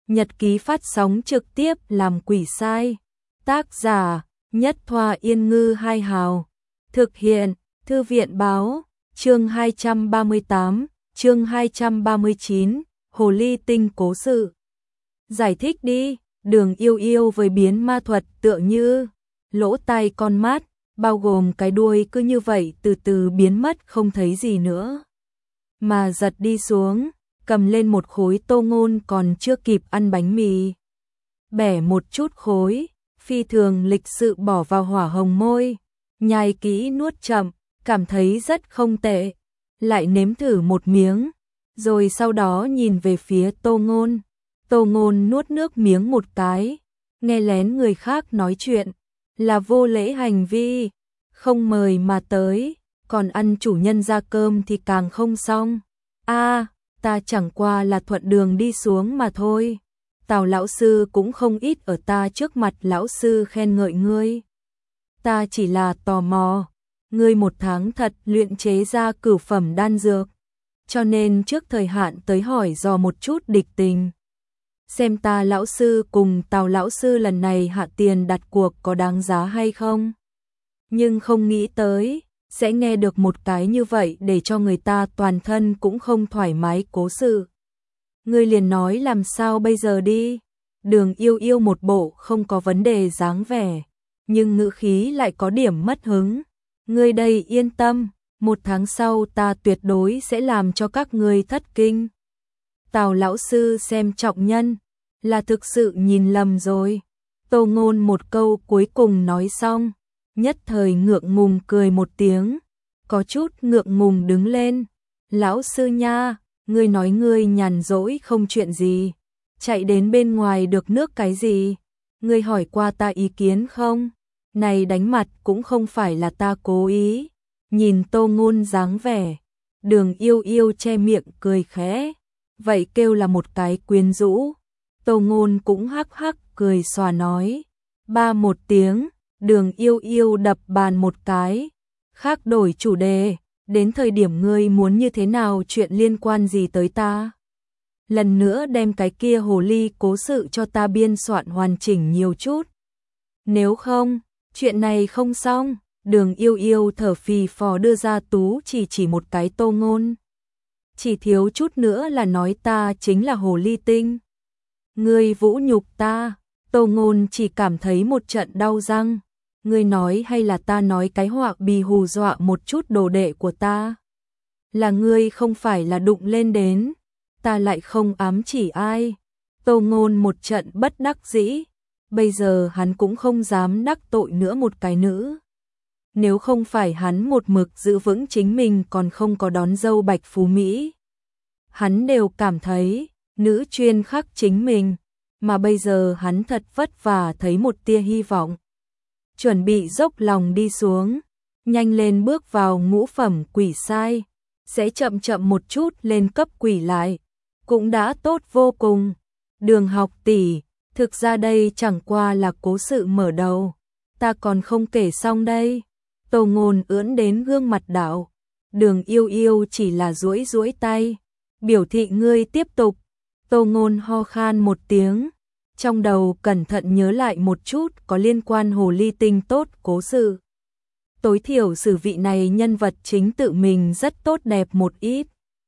Nhật ký phát sóng trực tiếp làm quỷ sai. Tác giả Nhất Thoa Yên Ngư Hai Hào. Thực hiện Thư viện Báo. Chương 238, chương 239, Hồ ly tinh cố sự. Giải thích đi. Đường Yêu Yêu với biến ma thuật tựa như lỗ tai con mắt, bao gồm cái đuôi cứ như vậy từ từ biến mất không thấy gì nữa. Mà giật đi xuống, cầm lên một khối Tô Ngôn còn chưa kịp ăn bánh mì. Bẻ một chút khối, phi thường lịch sự bỏ vào hỏa hồng môi, nhai kỹ nuốt chậm, cảm thấy rất không tệ. Lại nếm thử một miếng, rồi sau đó nhìn về phía Tô Ngôn. Tô Ngôn nuốt nước miếng một cái, nghe lén người khác nói chuyện, là vô lễ hành vi, không mời mà tới, còn ăn chủ nhân ra cơm thì càng không xong. Ta chẳng qua là thuận đường đi xuống mà thôi. Tào lão sư cũng không ít ở ta trước mặt lão sư khen ngợi ngươi. Ta chỉ là tò mò, ngươi một tháng thật luyện chế ra cửu phẩm đan dược, cho nên trước thời hạn tới hỏi dò một chút địch tình. Xem ta lão sư cùng Tào lão sư lần này hạ tiền đặt cuộc có đáng giá hay không. Nhưng không nghĩ tới sẽ nghe được một cái như vậy để cho người ta toàn thân cũng không thoải mái cố sự. Ngươi liền nói làm sao bây giờ đi. Đường Yêu Yêu một bộ không có vấn đề dáng vẻ, nhưng ngữ khí lại có điểm mất hứng. Ngươi đây yên tâm, một tháng sau ta tuyệt đối sẽ làm cho các ngươi thất kinh. Tào lão sư xem trọng nhân, là thực sự nhìn lầm rồi. Tô Ngôn một câu cuối cùng nói xong, nhất thời ngượng ngùng cười một tiếng, có chút ngượng ngùng đứng lên. Lão sư nha, ngươi nói ngươi nhàn rỗi không chuyện gì, chạy đến bên ngoài được nước cái gì? Ngươi hỏi qua ta ý kiến không? Này đánh mặt cũng không phải là ta cố ý. Nhìn Tô Ngôn dáng vẻ, Đường Yêu Yêu che miệng cười khẽ, vậy kêu là một cái quyến rũ. Tô Ngôn cũng hắc hắc cười xòa nói, ba một tiếng. Đường Yêu Yêu đập bàn một cái, khác đổi chủ đề, đến thời điểm ngươi muốn như thế nào chuyện liên quan gì tới ta? Lần nữa đem cái kia hồ ly cố sự cho ta biên soạn hoàn chỉnh nhiều chút. Nếu không, chuyện này không xong. Đường Yêu Yêu thở phì phò đưa ra tú chỉ một cái Tô Ngôn. Chỉ thiếu chút nữa là nói ta chính là hồ ly tinh. Ngươi vũ nhục ta. Tô Ngôn chỉ cảm thấy một trận đau răng. Ngươi nói hay là ta nói cái họa bì hù dọa một chút đồ đệ của ta? Là ngươi không phải là đụng lên đến, ta lại không ám chỉ ai. Tô Ngôn một trận bất đắc dĩ, bây giờ hắn cũng không dám đắc tội nữa một cái nữ. Nếu không phải hắn một mực giữ vững chính mình còn không có đón dâu Bạch Phú Mỹ, hắn đều cảm thấy nữ chuyên khắc chính mình, mà bây giờ hắn thật vất vả thấy một tia hy vọng. Chuẩn bị dốc lòng đi xuống, nhanh lên bước vào ngũ phẩm quỷ sai, sẽ chậm chậm một chút lên cấp quỷ lại, cũng đã tốt vô cùng. Đường học tỷ, thực ra đây chẳng qua là cố sự mở đầu, ta còn không kể xong đây. Tô Ngôn ưỡn đến gương mặt đảo, Đường Yêu Yêu chỉ là duỗi duỗi tay, biểu thị ngươi tiếp tục. Tô Ngôn ho khan một tiếng, trong đầu cẩn thận nhớ lại một chút có liên quan hồ ly tinh tốt cố sự. Tối thiểu sử vị này nhân vật chính tự mình rất tốt đẹp một ít.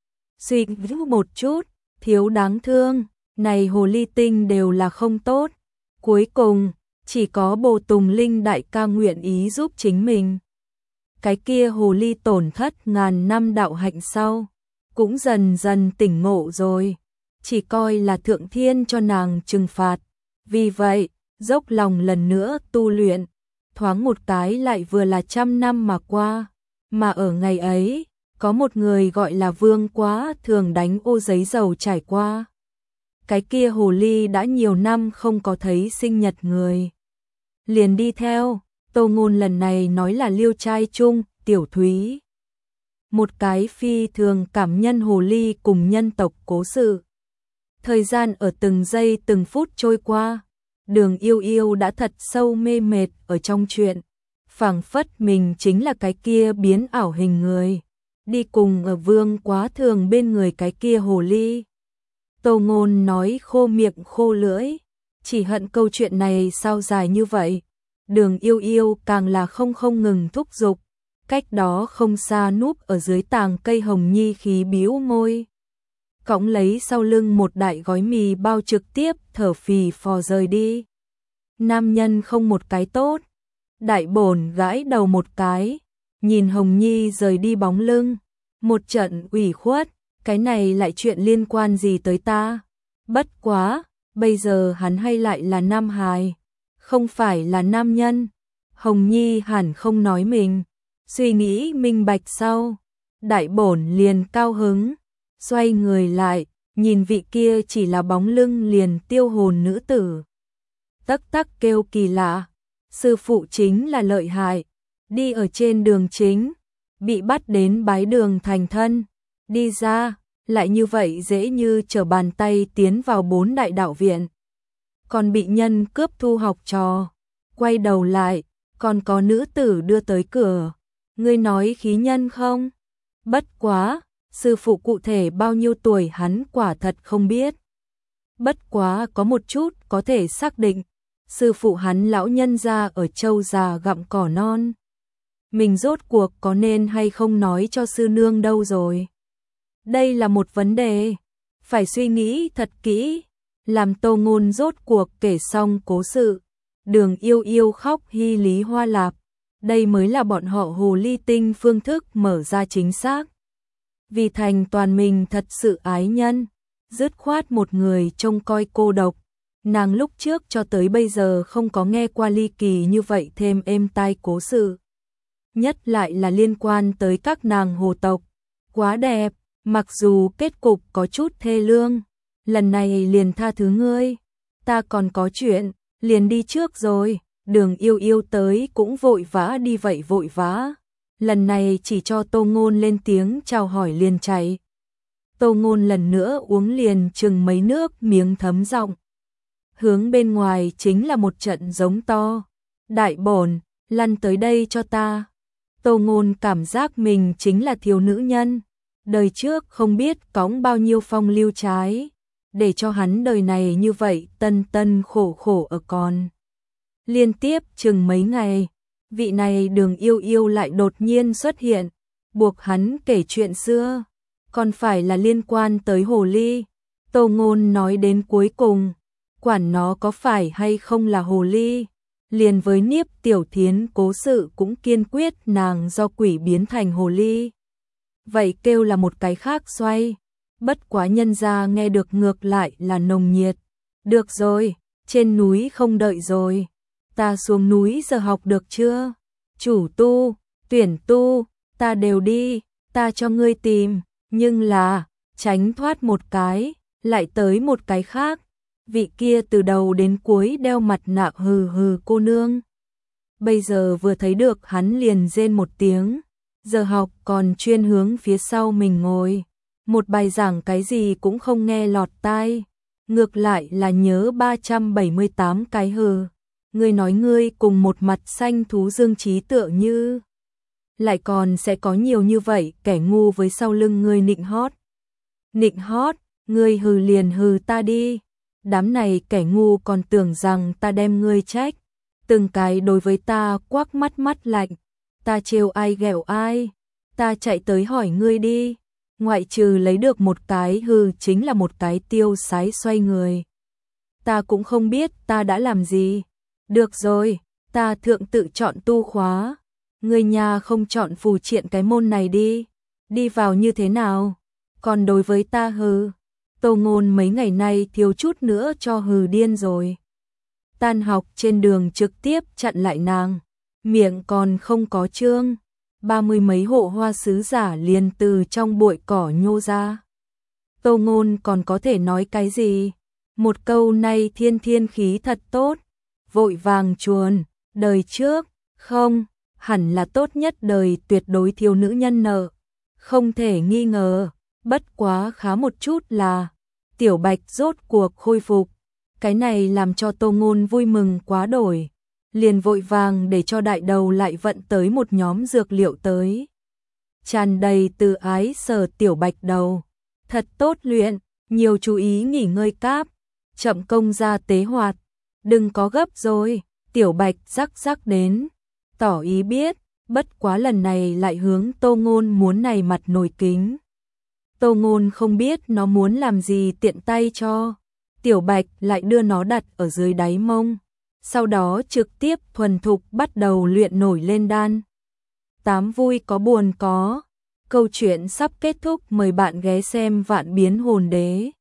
Suy nghĩ một chút, thiếu đáng thương, này hồ ly tinh đều là không tốt. Cuối cùng, chỉ có Bồ Tùng Linh đại ca nguyện ý giúp chính mình. Cái kia hồ ly tổn thất ngàn năm đạo hạnh sau, cũng dần dần tỉnh ngộ rồi. Chỉ coi là thượng thiên cho nàng trừng phạt. Vì vậy, dốc lòng lần nữa tu luyện, thoáng một cái lại vừa là 100 năm mà qua. Mà ở ngày ấy, có một người gọi là Vương Quá thường đánh ô giấy dầu trải qua. Cái kia hồ ly đã nhiều năm không có thấy sinh nhật người. Liền đi theo, Tô Ngôn lần này nói là liêu trai chung, Tiểu Thúy. Một cái phi thường cảm nhân hồ ly cùng nhân tộc cố sự. Thời gian ở từng giây từng phút trôi qua, Đường Yêu Yêu đã thật sâu mê mệt ở trong chuyện, phảng phất mình chính là cái kia biến ảo hình người, đi cùng ở Vương Quá thường bên người cái kia hồ ly. Tô Ngôn nói khô miệng khô lưỡi, chỉ hận câu chuyện này sao dài như vậy. Đường Yêu Yêu càng là không ngừng thúc giục, cách đó không xa núp ở dưới tàng cây hồng nhi khí bĩu môi. Cõng lấy sau lưng một đại gói mì bao trực tiếp thở phì phò rời đi. Nam nhân không một cái tốt. Đại bổn gãi đầu một cái, nhìn Hồng Nhi rời đi bóng lưng, một trận ủy khuất, cái này lại chuyện liên quan gì tới ta? Bất quá, bây giờ hắn hay lại là nam hài, không phải là nam nhân. Hồng Nhi hẳn không nói mình, suy nghĩ minh bạch sau, đại bổn liền cao hứng, xoay người lại, nhìn vị kia chỉ là bóng lưng liền tiêu hồn nữ tử. Tắc tắc kêu kỳ lạ, sư phụ chính là lợi hại, đi ở trên đường chính, bị bắt đến bái đường thành thân, đi ra, lại như vậy dễ như trở bàn tay tiến vào 4 đại đạo viện. Còn bị nhân cướp thu học trò, quay đầu lại, còn có nữ tử đưa tới cửa, ngươi nói khí nhân không? Bất quá, sư phụ cụ thể bao nhiêu tuổi hắn quả thật không biết. Bất quá có một chút có thể xác định, sư phụ hắn lão nhân gia ở châu già gặm cỏ non. Mình rốt cuộc có nên hay không nói cho sư nương đâu rồi. Đây là một vấn đề, phải suy nghĩ thật kỹ. Làm Tô Ngôn rốt cuộc kể xong cố sự, Đường Yêu Yêu khóc hy lý hoa lạp. Đây mới là bọn họ hồ ly tinh phương thức mở ra chính xác. Vì thành toàn mình thật sự ái nhân, dứt khoát một người trông coi cô độc. Nàng lúc trước cho tới bây giờ không có nghe qua ly kỳ như vậy thêm êm tai cố sự. Nhất lại là liên quan tới các nàng hồ tộc. Quá đẹp, mặc dù kết cục có chút thê lương. Lần này liền tha thứ ngươi, ta còn có chuyện, liền đi trước rồi. Đường Yêu Yêu tới cũng vội vã đi vậy vội vã. Lần này chỉ cho Tô Ngôn lên tiếng chào hỏi liền chạy. Tô Ngôn lần nữa uống liền chừng mấy nước miếng thấm giọng. Hướng bên ngoài chính là một trận giống to. Đại bổn, lăn tới đây cho ta. Tô Ngôn cảm giác mình chính là thiếu nữ nhân. Đời trước không biết cõng bao nhiêu phong lưu trái. Để cho hắn đời này như vậy tân tân khổ khổ ở con. Liên tiếp chừng mấy ngày, vị này Đường Yêu Yêu lại đột nhiên xuất hiện, buộc hắn kể chuyện xưa, còn phải là liên quan tới hồ ly. Tô Ngôn nói đến cuối cùng, quản nó có phải hay không là hồ ly, liền với Niếp Tiểu Thiến cố sự cũng kiên quyết nàng do quỷ biến thành hồ ly. Vậy kêu là một cái khác xoay, bất quá nhân gia nghe được ngược lại là nồng nhiệt. Được rồi, trên núi không đợi rồi. Ta xuống núi giờ học được chưa? Chủ tu, tuyển tu, ta đều đi, ta cho ngươi tìm, nhưng là, tránh thoát một cái, lại tới một cái khác. Vị kia từ đầu đến cuối đeo mặt nạ hừ hừ cô nương. Bây giờ vừa thấy được hắn liền rên một tiếng, giờ học còn chuyên hướng phía sau mình ngồi. Một bài giảng cái gì cũng không nghe lọt tai, ngược lại là nhớ 378 cái hừ. Ngươi nói ngươi cùng một mặt xanh thú dương trí tựa như. Lại còn sẽ có nhiều như vậy kẻ ngu với sau lưng ngươi nịnh hót. Nịnh hót, ngươi hừ liền hừ ta đi. Đám này kẻ ngu còn tưởng rằng ta đem ngươi trách. Từng cái đối với ta quắc mắt lạnh. Ta trêu ai ghẹo ai. Ta chạy tới hỏi ngươi đi. Ngoại trừ lấy được một cái hừ chính là một cái tiêu sái xoay người. Ta cũng không biết ta đã làm gì. Được rồi, ta thượng tự chọn tu khóa. Người nhà không chọn phù triện cái môn này đi. Đi vào như thế nào? Còn đối với ta hừ. Tô Ngôn mấy ngày nay thiếu chút nữa cho hừ điên rồi. Tan học trên đường trực tiếp chặn lại nàng. Miệng còn không có trương. 30 mấy hộ hoa sứ giả liền từ trong bụi cỏ nhô ra. Tô Ngôn còn có thể nói cái gì? Một câu này thiên thiên khí thật tốt. Vội vàng chuồn, đời trước, không, hẳn là tốt nhất đời tuyệt đối thiếu nữ nhân nợ. Không thể nghi ngờ, bất quá khá một chút là, Tiểu Bạch rốt cuộc khôi phục. Cái này làm cho Tô Ngôn vui mừng quá đổi. Liền vội vàng để cho đại đầu lại vận tới một nhóm dược liệu tới. Tràn đầy từ ái sờ Tiểu Bạch đầu. Thật tốt luyện, nhiều chú ý nghỉ ngơi cáp, chậm công ra tế hoạt, đừng có gấp rồi, Tiểu Bạch rắc rắc đến, tỏ ý biết, bất quá lần này lại hướng Tô Ngôn muốn này mặt nổi kính. Tô Ngôn không biết nó muốn làm gì tiện tay cho, Tiểu Bạch lại đưa nó đặt ở dưới đáy mông, sau đó trực tiếp thuần thục bắt đầu luyện nổi lên đan. Tám vui có buồn có, câu chuyện sắp kết thúc, mời bạn ghé xem Vạn Biến Hồn Đế.